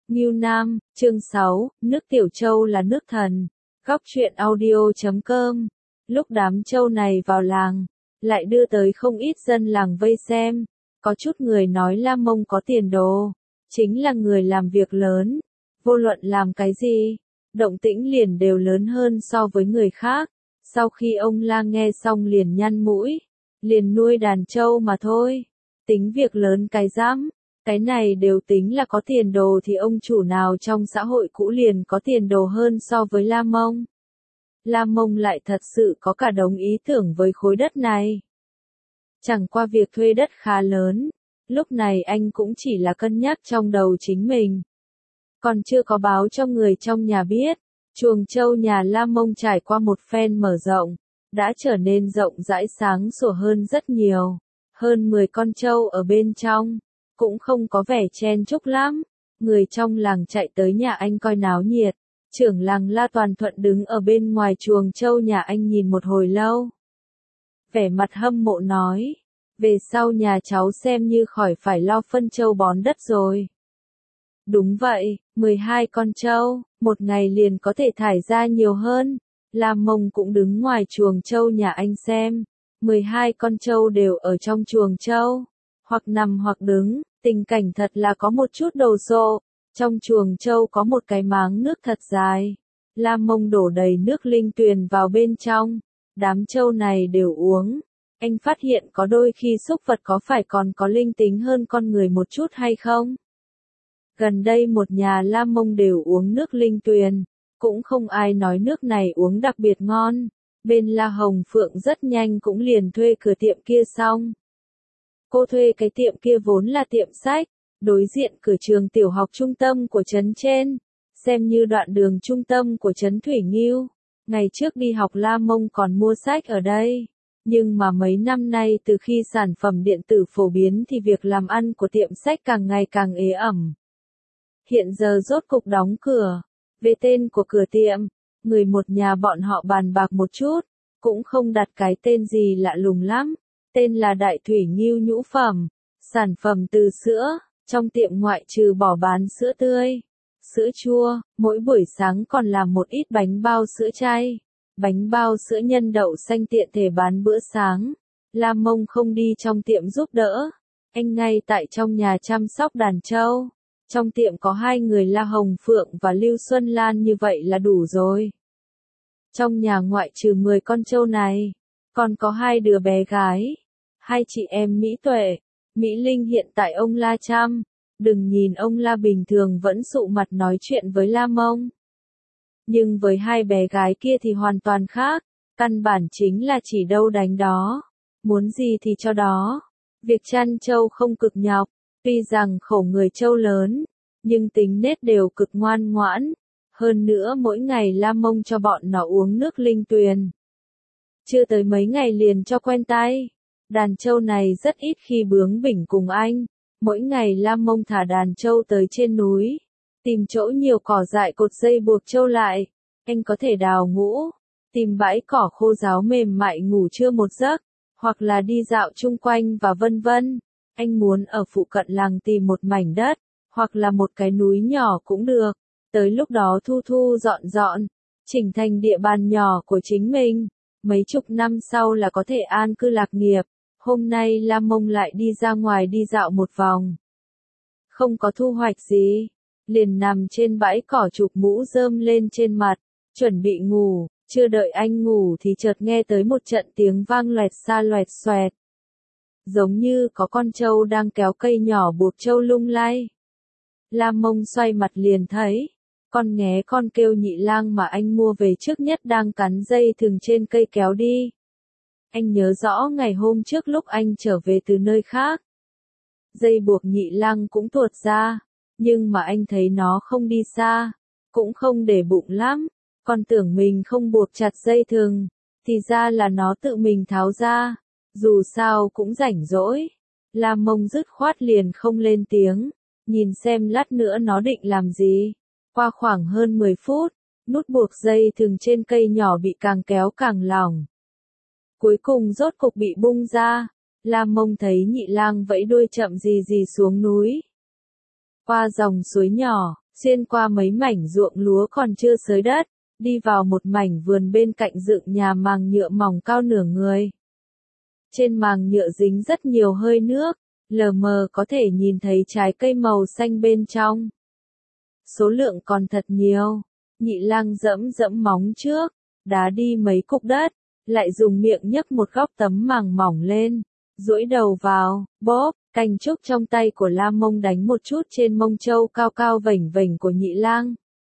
Ngưu Nam, chương 6, nước Tiểu Châu là nước thần. Góc truyện audio.com. Lúc đám châu này vào làng, lại đưa tới không ít dân làng vây xem. Có chút người nói La Mông có tiền đồ, chính là người làm việc lớn. Vô luận làm cái gì, động tĩnh liền đều lớn hơn so với người khác. Sau khi ông La nghe xong liền nhăn mũi, liền nuôi đàn trâu mà thôi. Tính việc lớn cái dám. Cái này đều tính là có tiền đồ thì ông chủ nào trong xã hội cũ liền có tiền đồ hơn so với La Mông. La Mông lại thật sự có cả đống ý tưởng với khối đất này. Chẳng qua việc thuê đất khá lớn, lúc này anh cũng chỉ là cân nhắc trong đầu chính mình. Còn chưa có báo cho người trong nhà biết, chuồng trâu nhà La Mông trải qua một phen mở rộng, đã trở nên rộng rãi sáng sủa hơn rất nhiều. Hơn 10 con trâu ở bên trong. Cũng không có vẻ chen chúc lắm, người trong làng chạy tới nhà anh coi náo nhiệt, trưởng làng La Toàn Thuận đứng ở bên ngoài chuồng trâu nhà anh nhìn một hồi lâu. Vẻ mặt hâm mộ nói, về sau nhà cháu xem như khỏi phải lo phân trâu bón đất rồi. Đúng vậy, 12 con trâu, một ngày liền có thể thải ra nhiều hơn. La Mông cũng đứng ngoài chuồng trâu nhà anh xem, 12 con trâu đều ở trong chuồng trâu, hoặc nằm hoặc đứng. Tình cảnh thật là có một chút đồ sộ, trong chuồng trâu có một cái máng nước thật dài. La Mông đổ đầy nước linh tuyền vào bên trong, đám trâu này đều uống. Anh phát hiện có đôi khi súc vật có phải còn có linh tính hơn con người một chút hay không? Gần đây một nhà La Mông đều uống nước linh tuyền, cũng không ai nói nước này uống đặc biệt ngon. Bên La Hồng Phượng rất nhanh cũng liền thuê cửa tiệm kia xong. Cô thuê cái tiệm kia vốn là tiệm sách, đối diện cửa trường tiểu học trung tâm của trấn trên, xem như đoạn đường trung tâm của trấn Thủy Nghiêu. Ngày trước đi học La Mông còn mua sách ở đây, nhưng mà mấy năm nay từ khi sản phẩm điện tử phổ biến thì việc làm ăn của tiệm sách càng ngày càng ế ẩm. Hiện giờ rốt cục đóng cửa, về tên của cửa tiệm, người một nhà bọn họ bàn bạc một chút, cũng không đặt cái tên gì lạ lùng lắm. Tên là Đại Thủy Nghiêu nhũ phẩm, sản phẩm từ sữa, trong tiệm ngoại trừ bỏ bán sữa tươi, sữa chua, mỗi buổi sáng còn làm một ít bánh bao sữa chay, bánh bao sữa nhân đậu xanh tiện thể bán bữa sáng. La Mông không đi trong tiệm giúp đỡ, anh ngay tại trong nhà chăm sóc đàn trâu. Trong tiệm có 2 người La Hồng Phượng và Lưu Xuân Lan như vậy là đủ rồi. Trong nhà ngoại trừ 10 con trâu này, còn có 2 đứa bé gái, 2 chị em Mỹ Tuệ, Mỹ Linh hiện tại ông La chăm. Đừng nhìn ông La bình thường vẫn sụ mặt nói chuyện với La Mông. Nhưng với 2 bé gái kia thì hoàn toàn khác, căn bản chính là chỉ đâu đánh đó, muốn gì thì cho đó. Việc chăn trâu không cực nhọc, tuy rằng khổ người trâu lớn, nhưng tính nết đều cực ngoan ngoãn. Hơn nữa mỗi ngày La Mông cho bọn nó uống nước linh tuyền. Chưa tới mấy ngày liền cho quen tay. Đàn trâu này rất ít khi bướng bỉnh cùng anh. Mỗi ngày La Mông thả đàn trâu tới trên núi, tìm chỗ nhiều cỏ dại cột dây buộc trâu lại. Anh có thể đào ngũ, tìm bãi cỏ khô ráo mềm mại ngủ trưa một giấc, hoặc là đi dạo chung quanh và vân vân. Anh muốn ở phụ cận làng tìm một mảnh đất, hoặc là một cái núi nhỏ cũng được. Tới lúc đó thu dọn dọn, chỉnh thành địa bàn nhỏ của chính mình. Mấy chục năm sau là có thể an cư lạc nghiệp. Hôm nay La Mông lại đi ra ngoài đi dạo một vòng. Không có thu hoạch gì, liền nằm trên bãi cỏ chụp mũ rơm lên trên mặt, chuẩn bị ngủ. Chưa đợi anh ngủ thì chợt nghe tới một trận tiếng vang loẹt xa loẹt xoẹt. Giống như có con trâu đang kéo cây nhỏ buộc trâu lung lay. La Mông xoay mặt liền thấy, con nghé con kêu nhị lang mà anh mua về trước nhất đang cắn dây thừng trên cây kéo đi. Anh nhớ rõ ngày hôm trước lúc anh trở về từ nơi khác. Dây buộc nhị lang cũng tuột ra, nhưng mà anh thấy nó không đi xa, cũng không để bụng lắm, còn tưởng mình không buộc chặt dây thừng, thì ra là nó tự mình tháo ra, dù sao cũng rảnh rỗi. La Mông dứt khoát liền không lên tiếng, nhìn xem lát nữa nó định làm gì. Qua khoảng hơn 10 phút, nút buộc dây thừng trên cây nhỏ bị càng kéo càng lỏng. Cuối cùng rốt cục bị bung ra, La Mông thấy nhị lang vẫy đuôi chậm gì gì xuống núi. Qua dòng suối nhỏ, xuyên qua mấy mảnh ruộng lúa còn chưa xới đất, đi vào một mảnh vườn bên cạnh dựng nhà màng nhựa mỏng cao nửa người. Trên màng nhựa dính rất nhiều hơi nước, lờ mờ có thể nhìn thấy trái cây màu xanh bên trong. Số lượng còn thật nhiều. Nhị lang dẫm dẫm móng trước, đá đi mấy cục đất, lại dùng miệng nhấc một góc tấm màng mỏng lên, duỗi đầu vào, bóp, cành trúc trong tay của La Mông đánh một chút trên mông trâu cao cao vểnh vểnh của nhị lang.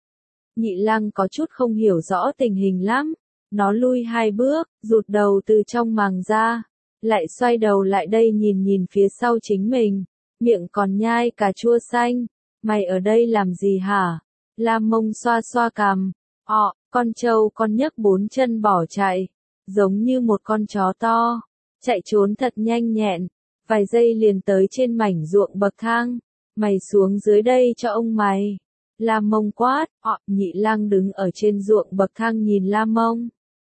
Nhị lang có chút không hiểu rõ tình hình lắm, nó lui 2 bước, rụt đầu từ trong màng ra, lại xoay đầu lại đây nhìn nhìn phía sau chính mình, miệng còn nhai cà chua xanh. Mày ở đây làm gì hả? La Mông xoa xoa cằm. Con trâu con nhấc 4 chân bỏ chạy, giống như một con chó to, chạy trốn thật nhanh nhẹn, vài giây liền tới trên mảnh ruộng bậc thang. Mày xuống dưới đây cho ông mày. La Mông quát. Nhị lang đứng ở trên ruộng bậc thang nhìn La Mông.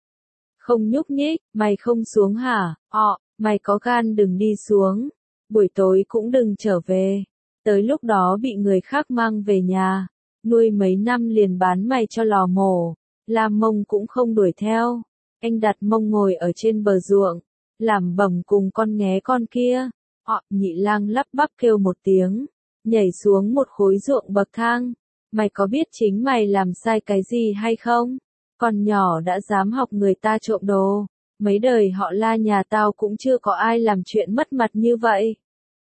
Không nhúc nhích. Mày không xuống hả? Mày có gan đừng đi xuống, buổi tối cũng đừng trở về. Tới lúc đó bị người khác mang về nhà, nuôi mấy năm liền bán mày cho lò mổ. La Mông cũng không đuổi theo. Anh đặt mông ngồi ở trên bờ ruộng, làm bẩm cùng con nghé con kia. Nhị lang lắp bắp kêu một tiếng, nhảy xuống một khối ruộng bậc thang. Mày có biết chính mày làm sai cái gì hay không? Còn nhỏ đã dám học người ta trộm đồ. Mấy đời họ La nhà tao cũng chưa có ai làm chuyện mất mặt như vậy.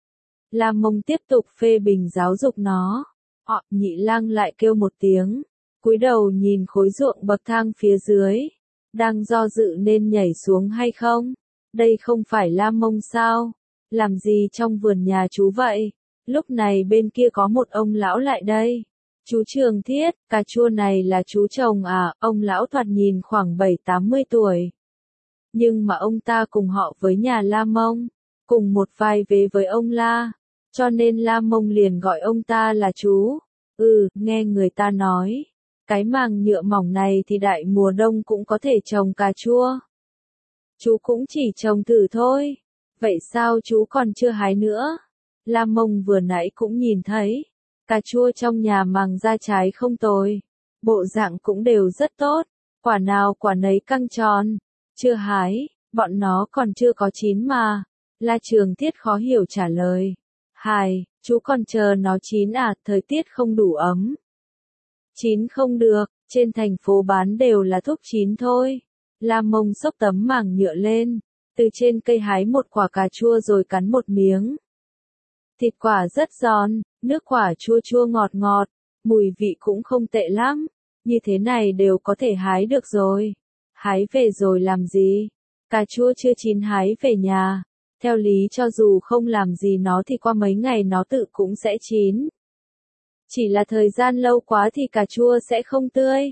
La Mông tiếp tục phê bình giáo dục nó. Nhị lang lại kêu một tiếng, cúi đầu nhìn khối ruộng bậc thang phía dưới, đang do dự nên nhảy xuống hay không. Đây không phải La Mông sao? Làm gì trong vườn nhà chú vậy? Lúc này bên kia có một ông lão lại đây. Chú Trường Thiết, cà chua này là chú chồng à? Ông lão thoạt nhìn khoảng 7-80 tuổi. Nhưng mà ông ta cùng họ với nhà La Mông, cùng một vai vế với ông La, cho nên La Mông liền gọi ông ta là chú. Nghe người ta nói, cái màng nhựa mỏng này thì đại mùa đông cũng có thể trồng cà chua. Chú cũng chỉ trồng thử thôi. Vậy sao chú còn chưa hái nữa? La Mông vừa nãy cũng nhìn thấy, cà chua trong nhà màng ra trái không tồi, bộ dạng cũng đều rất tốt, quả nào quả nấy căng tròn. Chưa hái, bọn nó còn chưa có chín mà. La Trường Thiết khó hiểu trả lời. Chú còn chờ nó chín à? Thời tiết không đủ ấm. Chín không được, trên thành phố bán đều là thuốc chín thôi. La Mông xốc tấm màng nhựa lên, từ trên cây hái một quả cà chua rồi cắn một miếng. Thịt quả rất giòn, nước quả chua chua ngọt ngọt, mùi vị cũng không tệ lắm. Như thế này đều có thể hái được rồi. Hái về rồi làm gì? Cà chua chưa chín hái về nhà. Theo lý cho dù không làm gì nó thì qua mấy ngày nó tự cũng sẽ chín. Chỉ là thời gian lâu quá thì cà chua sẽ không tươi.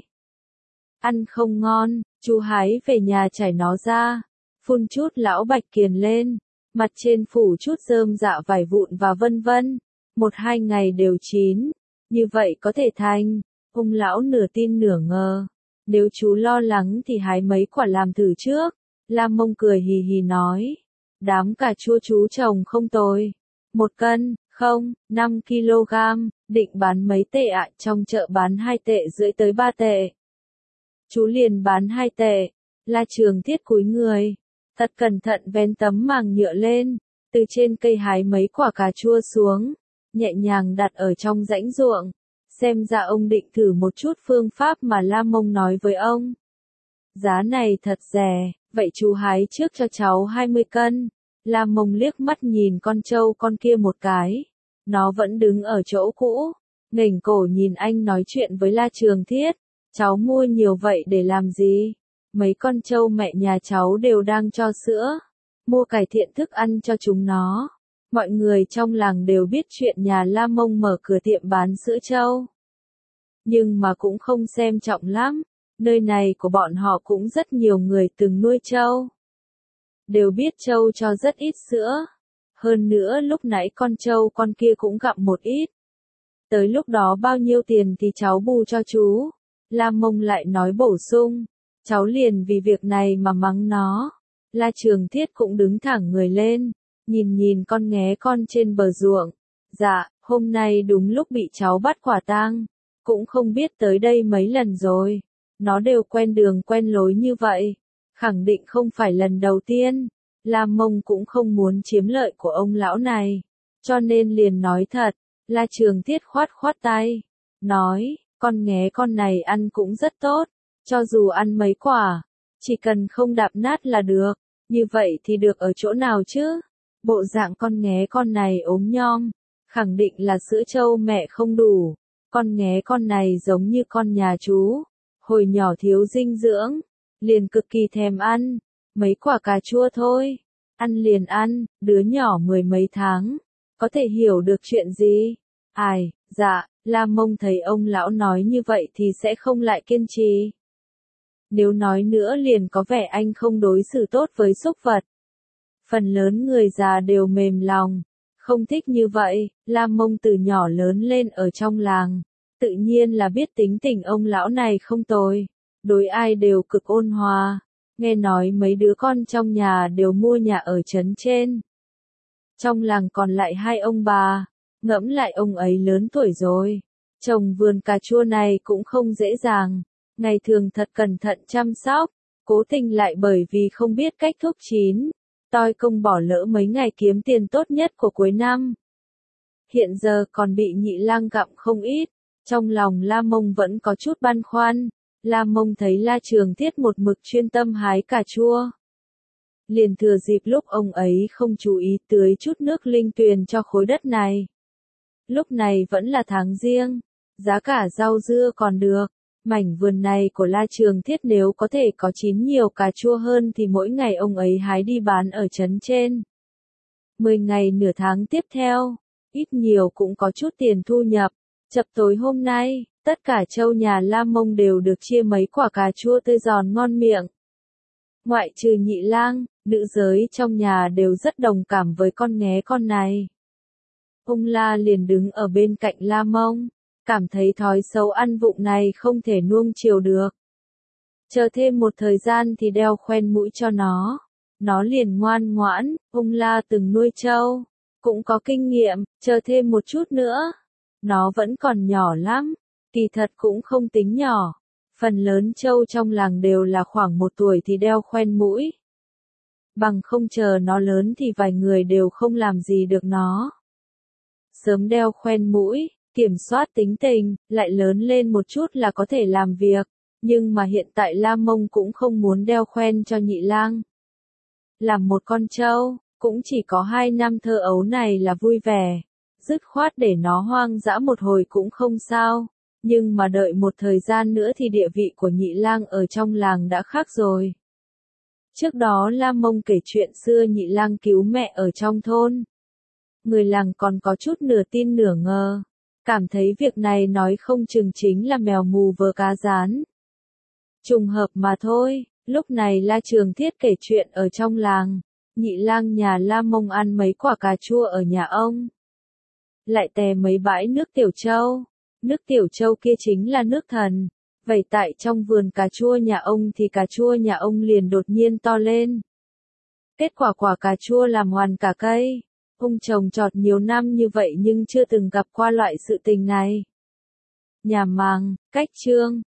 Ăn không ngon, chú hái về nhà trải nó ra, phun chút lão bạch kiền lên, mặt trên phủ chút rơm dạ vải vụn và vân vân. 1-2 ngày đều chín, như vậy có thể thành. Ông lão nửa tin nửa ngờ. Nếu chú lo lắng thì hái mấy quả làm thử trước. La Mông cười hì hì nói. Đám cà chua chú trồng không tồi. 1 cân, không, 5 kg, định bán mấy tệ ạ? Trong chợ bán 2,5 tệ tới 3 tệ. Chú liền bán 2 tệ. La Trường Thiết cúi người, thật cẩn thận vén tấm màng nhựa lên, từ trên cây hái mấy quả cà chua xuống, nhẹ nhàng đặt ở trong rãnh ruộng. Xem ra ông định thử một chút phương pháp mà La Mông nói với ông. Giá này thật rẻ, vậy chú hái trước cho cháu 20 cân. La Mông liếc mắt nhìn con trâu con kia một cái. Nó vẫn đứng ở chỗ cũ, nghềnh cổ nhìn anh nói chuyện với La Trường Thiết. Cháu mua nhiều vậy để làm gì? Mấy con trâu mẹ nhà cháu đều đang cho sữa. Mua cải thiện thức ăn cho chúng nó. Mọi người trong làng đều biết chuyện nhà La Mông mở cửa tiệm bán sữa trâu. Nhưng mà cũng không xem trọng lắm. Nơi này của bọn họ cũng rất nhiều người từng nuôi trâu. Đều biết trâu cho rất ít sữa. Hơn nữa lúc nãy con trâu con kia cũng gặm một ít. Tới lúc đó bao nhiêu tiền thì cháu bù cho chú. La Mông lại nói bổ sung. Cháu liền vì việc này mà mắng nó. La Trường Thiết cũng đứng thẳng người lên, nhìn nhìn con nghé con trên bờ ruộng. Dạ, hôm nay đúng lúc bị cháu bắt quả tang. cũng không biết tới đây mấy lần rồi. Nó đều quen đường quen lối như vậy. Khẳng định không phải lần đầu tiên. La Mông cũng không muốn chiếm lợi của ông lão này. Cho nên liền nói thật. La Trường Thiết khoát khoát tay. Nói, con nghé con này ăn cũng rất tốt. Cho dù ăn mấy quả, chỉ cần không đạp nát là được. Như vậy thì được ở chỗ nào chứ? Bộ dạng con nghé con này ốm nhom. Khẳng định là sữa trâu mẹ không đủ. Con nghé con này giống như con nhà chú. Hồi nhỏ thiếu dinh dưỡng. Liền cực kỳ thèm ăn. Mấy quả cà chua thôi. Ăn liền ăn, đứa nhỏ mười mấy tháng. Có thể hiểu được chuyện gì? Ai, dạ, La Mông thấy ông lão nói như vậy thì sẽ không lại kiên trì. Nếu nói nữa liền có vẻ anh không đối xử tốt với súc vật. Phần lớn người già đều mềm lòng. Không thích như vậy, La Mông từ nhỏ lớn lên ở trong làng. Tự nhiên là biết tính tình ông lão này không tồi. Đối ai đều cực ôn hòa. Nghe nói mấy đứa con trong nhà đều mua nhà ở trấn trên. Trong làng còn lại hai ông bà. Ngẫm lại ông ấy lớn tuổi rồi. Trồng vườn cà chua này cũng không dễ dàng. Ngày thường thật cẩn thận chăm sóc. Cố tình lại bởi vì không biết cách thúc chín. Toi công bỏ lỡ mấy ngày kiếm tiền tốt nhất của cuối năm. Hiện giờ còn bị Nhị Lang gặm không ít. Trong lòng La Mông vẫn có chút băn khoăn. La Mông thấy La Trường Thiết một mực chuyên tâm hái cà chua. Liền thừa dịp lúc ông ấy không chú ý tưới chút nước linh tuyền cho khối đất này. Lúc này vẫn là tháng giêng, giá cả rau dưa còn được. Mảnh vườn này của La Trường Thiết nếu có thể có chín nhiều cà chua hơn thì mỗi ngày ông ấy hái đi bán ở trấn trên. 10 ngày nửa tháng tiếp theo, ít nhiều cũng có chút tiền thu nhập. Chập tối hôm nay, tất cả trâu nhà La Mông đều được chia mấy quả cà chua tươi giòn ngon miệng. Ngoại trừ Nhị Lang, nữ giới trong nhà đều rất đồng cảm với con nghé con này. Ông La liền đứng ở bên cạnh La Mông, cảm thấy thói xấu ăn vụng này không thể nuông chiều được. Chờ thêm một thời gian thì đeo khoen mũi cho nó. Nó liền ngoan ngoãn, ông La từng nuôi trâu, cũng có kinh nghiệm, chờ thêm một chút nữa. Nó vẫn còn nhỏ lắm, kỳ thật cũng không tính nhỏ. Phần lớn trâu trong làng đều là khoảng 1 tuổi thì đeo khoen mũi. Bằng không chờ nó lớn thì vài người đều không làm gì được nó. Sớm đeo khoen mũi, kiểm soát tính tình, lại lớn lên một chút là có thể làm việc. Nhưng mà hiện tại La Mông cũng không muốn đeo khoen cho Nhị Lang. Làm một con trâu, cũng chỉ có 2 năm thơ ấu này là vui vẻ. Dứt khoát để nó hoang dã một hồi cũng không sao. Nhưng mà đợi một thời gian nữa thì địa vị của Nhị Lang ở trong làng đã khác rồi. Trước đó La Mông kể chuyện xưa Nhị Lang cứu mẹ ở trong thôn. Người làng còn có chút nửa tin nửa ngờ. Cảm thấy việc này nói không chừng chính là mèo mù vờ cá rán. Trùng hợp mà thôi, lúc này La Trường Thiết kể chuyện ở trong làng. Nhị Lang nhà La Mông ăn mấy quả cà chua ở nhà ông. Lại tè mấy bãi nước tiểu châu. Nước tiểu châu kia chính là nước thần. Vậy tại trong vườn cà chua nhà ông thì cà chua nhà ông liền đột nhiên to lên. Kết quả quả cà chua làm hoàn cả cây. Ông trồng trọt nhiều năm như vậy nhưng chưa từng gặp qua loại sự tình này. Nhà màng, cách chương.